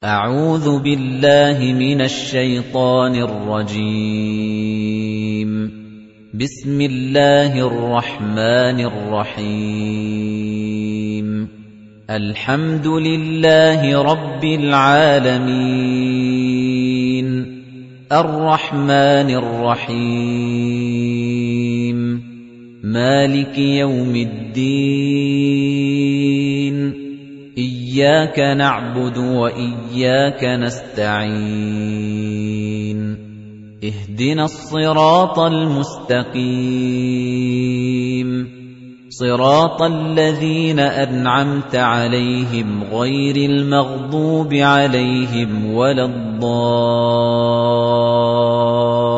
أعوذ بالله من الشيطان الرجيم. بسم الله الرحمن الرحيم. الحمد لله رب العالمين، الرحمن الرحيم، مالك يوم الدين، إياك نعبد وإياك نستعين، اهدنا الصراط المستقيم، صراط الذين أنعمت عليهم غير المغضوب عليهم ولا الضالين.